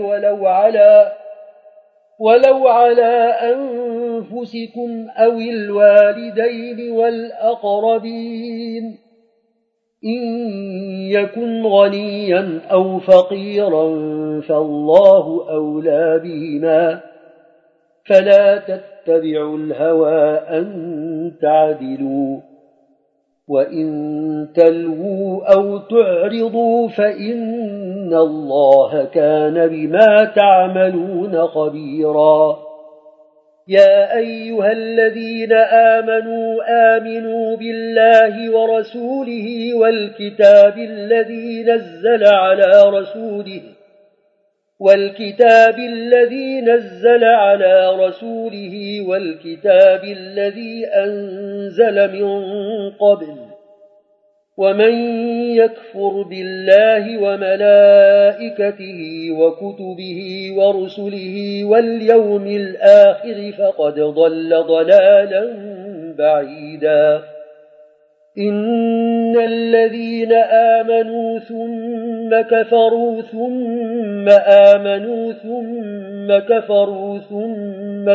S1: ولو على أنفسكم أو الوالدين والأقربين إن يكن غنيا أو فقيرا فالله أولى بهما فلا تتبعوا الهوى أن تعدلوا وإن تلووا أو تعرضوا فإن الله كان بما تعملون خبيرا يا أيها الذين آمنوا بالله ورسوله والكتاب الذي نزل على رسوله والكتاب الذي أنزل من قبل ومن يكفر بالله وملائكته وكتبه ورسله واليوم الآخر فقد ضل ضلالا بعيدا إن الذين آمنوا ثم كفروا ثم آمنوا ثم كفروا ثم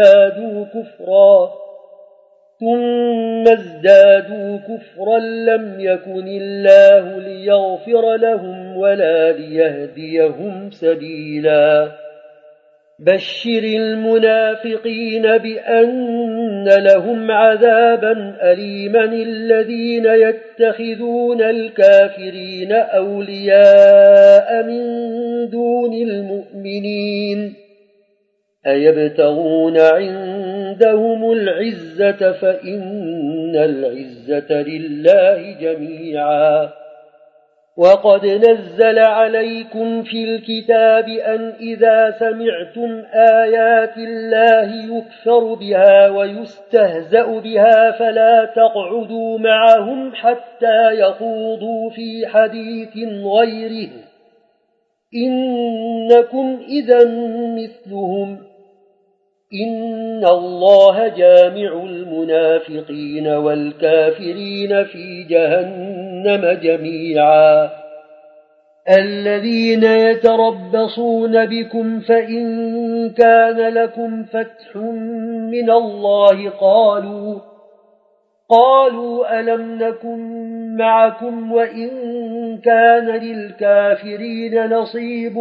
S1: ازدادوا كفرا لم يكن الله ليغفر لهم ولا ليهديهم سبيلا بشر المنافقين بأن لهم عذابا أليما الذين يتخذون الكافرين أولياء من دون المؤمنين أيبتغون عندهم العزة فإن العزة لله جميعا وقد نزل عليكم في الكتاب أن إذا سمعتم آيات الله يكفر بها ويستهزأ بها فلا تقعدوا معهم حتى يخوضوا في حديث غيره إنكم إذا مثلهم إن الله جامع المنافقين والكافرين في جهنم جميعا الذين يتربصون بكم فإن كان لكم فتح من الله قالوا ألم نكن معكم وإن كان للكافرين نصيب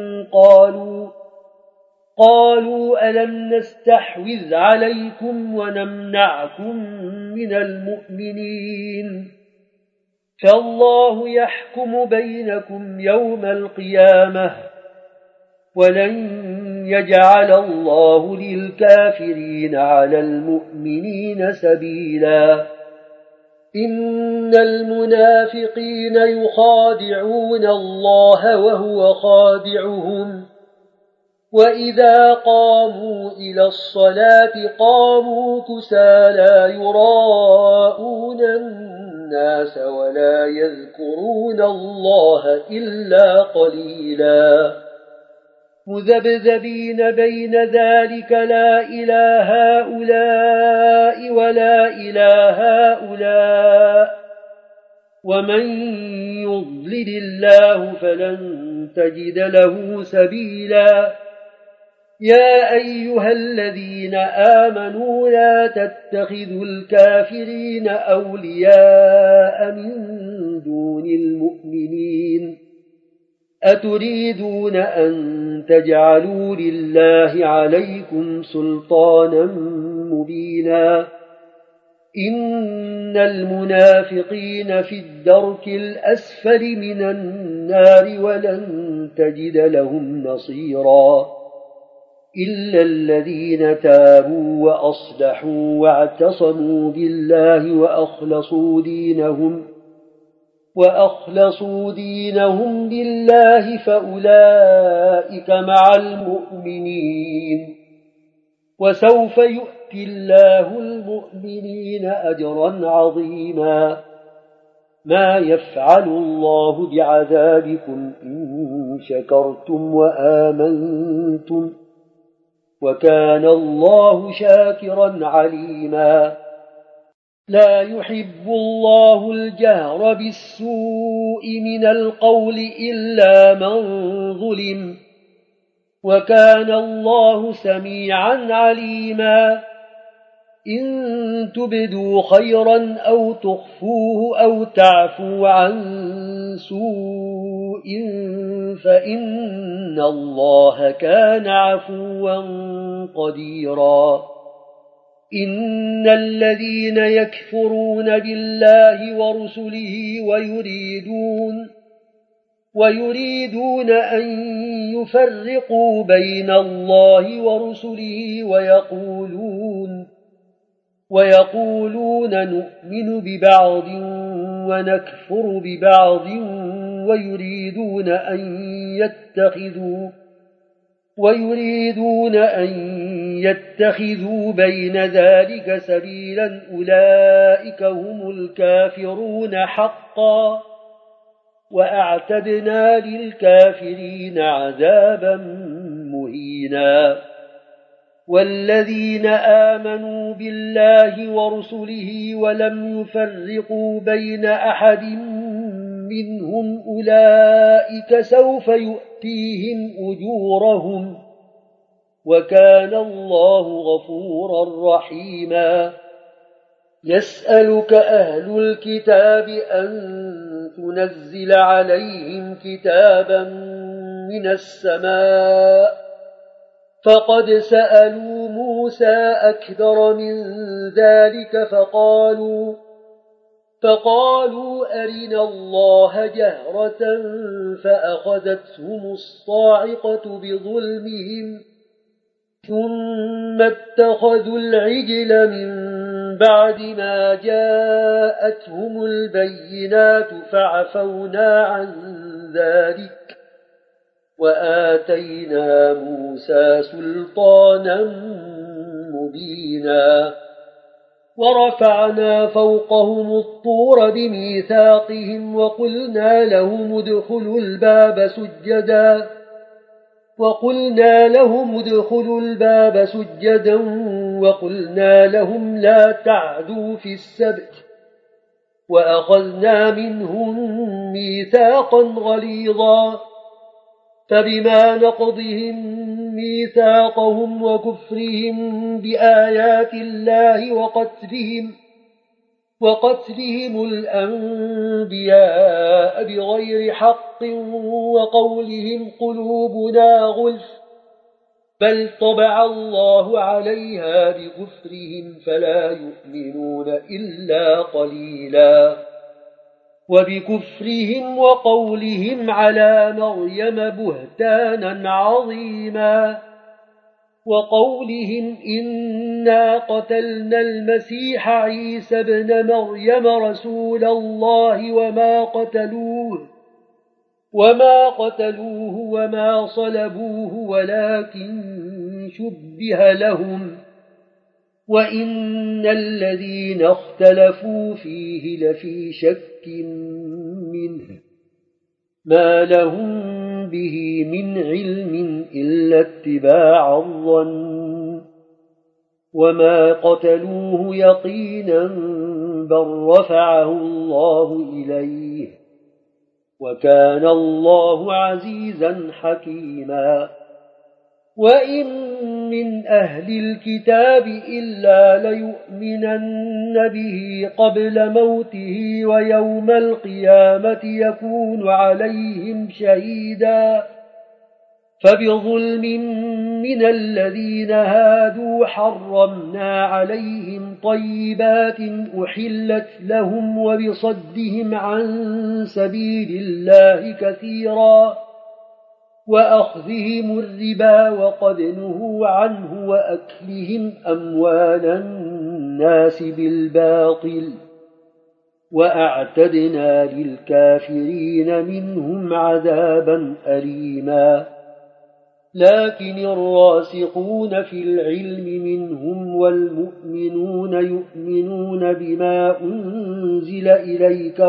S1: قالوا ألم نستحوذ عليكم ونمنعكم من المؤمنين فالله يحكم بينكم يوم القيامة ولن يجعل الله للكافرين على المؤمنين سبيلا إن المنافقين يخادعون الله وهو خادعهم وإذا قاموا إلى الصلاة قاموا كسالى يراءون الناس ولا يذكرون الله إلا قليلا مذبذبين بين ذلك لا إله هؤلاء ولا إله هؤلاء ومن يضلل الله فلن تجد له سبيلا يا أيها الذين آمنوا لا تتخذوا الكافرين أولياء من دون المؤمنين أتريدون أن تجعلوا لله عليكم سلطانا مبينا إن المنافقين في الدرك الأسفل من النار ولن تجد لهم نصيرا إلا الذين تابوا وأصلحوا واعتصموا بالله وأخلصوا دينهم لله فأولئك مع المؤمنين وسوف يؤتي الله المؤمنين أجرا عظيما ما يفعل الله بعذابكم إن شكرتم وآمنتم وكان الله شاكرا عليما لا يحب الله الجهر بالسوء من القول إلا من ظلم وكان الله سميعا عليما إن تبدوا خيرا أو تخفوه أو تعفوا عن سوء فإن الله كان عفوا قديرا إن الذين يكفرون بالله ورسله ويريدون أن يفرقوا بين الله ورسله ويقولون نؤمن ببعض ونكفر ببعض ويريدون أن يتخذوا بين ذلك سبيلا أولئك هم الكافرون حقا وأعتدنا للكافرين عذابا مهينا والذين آمنوا بالله ورسله ولم يفرقوا بين أحد منهم أولئك سوف يؤتيهم أجورهم وكان الله غفورا رحيما يسألك أهل الكتاب أن تنزل عليهم كتابا من السماء فقد سألوا موسى أكبر من ذلك فقالوا أرنا الله جهرة فأخذتهم الصاعقة بظلمهم ثم اتخذوا العجل من بعد ما جاءتهم البينات فعفونا عن ذلك وآتينا موسى سلطانا مبينا ورفعنا فوقهم الطور بميثاقهم وقلنا لهم ادخلوا الباب سجدا وقلنا لهم لا تعدوا في السبت وأخذنا منهم ميثاقا غليظا فبما نقضهم ميثاقهم وكفرهم بآيات الله وقتلهم الأنبياء بغير حق وقولهم قلوبنا غلف بل طبع الله عليها بكفرهم فلا يؤمنون إلا قليلا وبكفرهم وقولهم على مريم بهتانا عظيما وقولهم إنا قتلنا المسيح عيسى ابن مريم رسول الله وما قتلوه وما صلبوه ولكن شبه لهم وإن الذين اختلفوا فيه لفي شك منه ما لهم به من علم إلا اتباع الظن وما قتلوه يقينا بل رفعه الله إليه وكان الله عزيزا حكيما وإن من أهل الكتاب إلا ليؤمنن به قبل موته ويوم القيامة يكون عليهم شهيدا فبظلم من الذين هادوا حرمنا عليهم طيبات أحلت لهم وبصدهم عن سبيل الله كثيرا وأخذهم الربا وقد نهوا عنه وأكلهم أموال الناس بالباطل وأعتدنا للكافرين منهم عذابا أليما لكن الراسخون في العلم منهم والمؤمنون يؤمنون بما أنزل إليك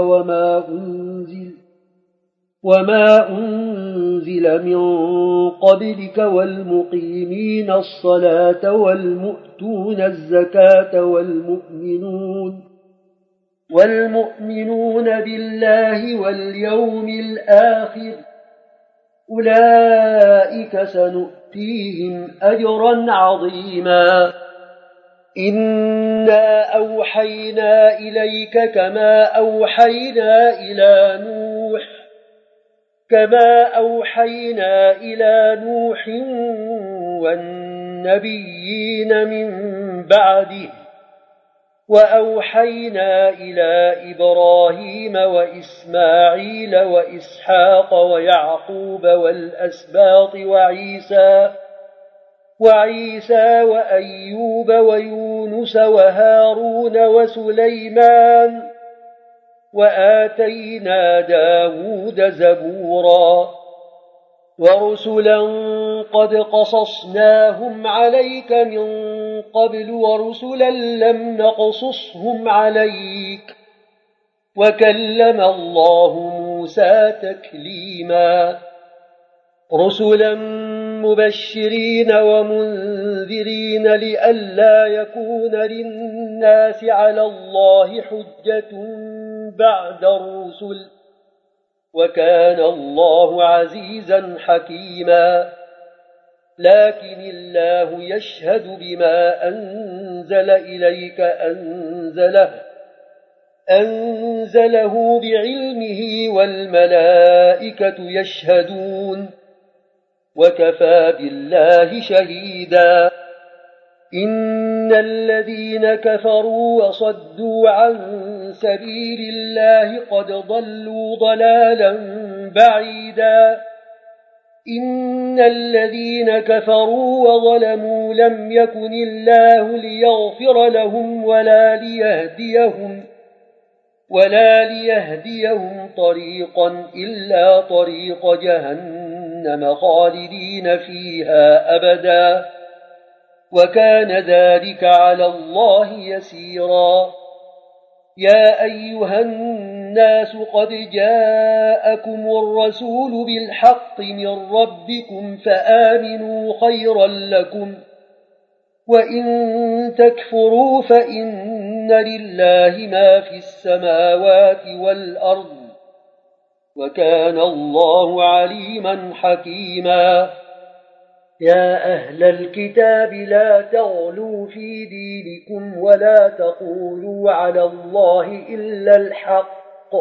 S1: وما أنزل من قبلك والمقيمين الصلاة والمؤتون الزكاة والمؤمنون بالله واليوم الآخر أولئك سنؤتيهم أجرا عظيما إنا أوحينا إليك كما أوحينا إلى نوح والنبيين من بعده وأوحينا إلى إبراهيم وإسماعيل وإسحاق ويعقوب والأسباط وعيسى وأيوب ويونس وهارون وسليمان وآتينا داود زبورا ورسلا قد قصصناهم عليك من قبل ورسلا لم نقصصهم عليك وكلم الله موسى تكليما رسلا مبشرين ومنذرين لئلا يكون للناس على الله حجة بعد الرسل وكان الله عزيزا حكيما لكن الله يشهد بما أنزل إليك أنزله بعلمه والملائكة يشهدون وكفى بالله شهيدا إن الذين كفروا وصدوا عن سبيل الله قد ضلوا ضلالا بعيدا إن الذين كفروا وظلموا لم يكن الله ليغفر لهم ولا ليهديهم طريقا إلا طريق جهنم خالدين فيها أبدا وكان ذلك على الله يسيرا يا أيها الناس قد جاءكم الرسول بالحق من ربكم فآمنوا خيرا لكم وإن تكفروا فإن لله ما في السماوات والأرض وكان الله عليما حكيما يا أهل الكتاب لا تغلوا في دينكم ولا تقولوا على الله إلا الحق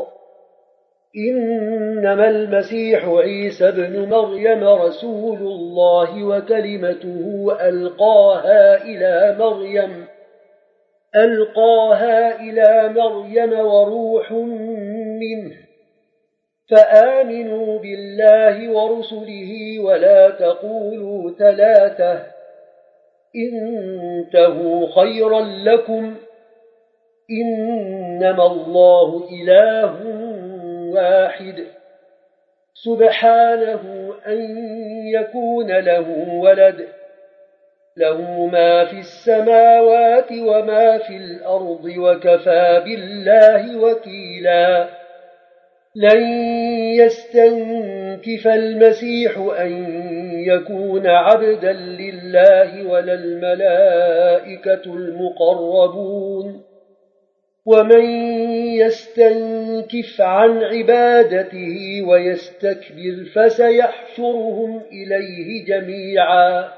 S1: إنما المسيح عيسى ابن مريم رسول الله وكلمته ألقاها إلى مريم وروح منه فآمنوا بالله ورسله ولا تقولوا ثلاثة انتهوا خيرا لكم إنما الله إله واحد سبحانه أن يكون له ولد له ما في السماوات وما في الأرض وكفى بالله وكيلا لن يستنكف المسيح أن يكون عبدا لله ولا الملائكة المقربون ومن يستنكف عن عبادته ويستكبر فسيحشرهم إليه جميعا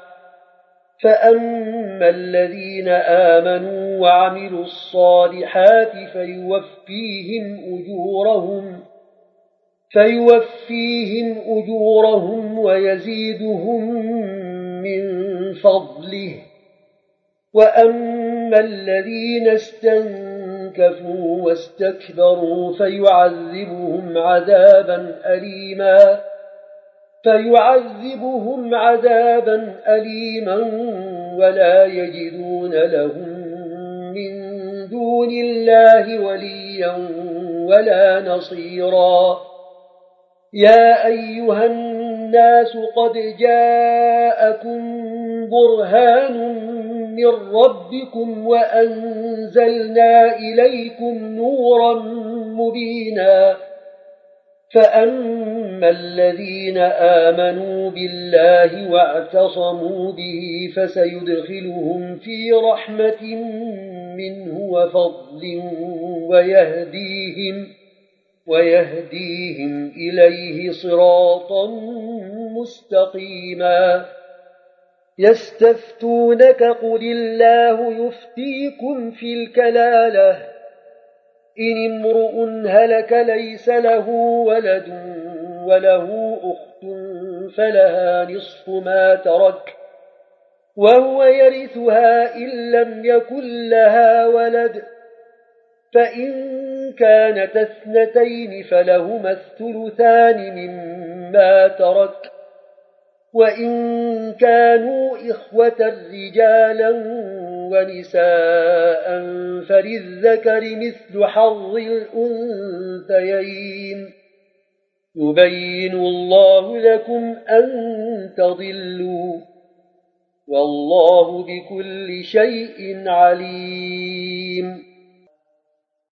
S1: فأما الذين آمنوا وعملوا الصالحات فيوفيهم أجورهم ويزيدهم من فضله وأما الذين استنكفوا واستكبروا فيعذبهم عذابا أليما ولا يجدون لهم من دون الله وليا ولا نصيرا يا أيها الناس قد جاءكم برهان من ربكم وأنزلنا إليكم نورا مبينا فأما الذين آمنوا بالله واعتصموا به فسيدخلهم في رحمة منه وفضل ويهديهم إليه صراطا مستقيما يستفتونك قل الله يفتيكم في الكلالة إن امرؤ هلك ليس له ولد وله أخت فلها نصف ما ترك وهو يرثها إن لم يكن لها ولد فإن كانت اثنتين فلهما الثلثان مما ترك وإن كانوا إخوة رجالا ونساء فللذكر مثل حظ الأنثيين يبين الله لكم أن تضلوا والله بكل شيء عليم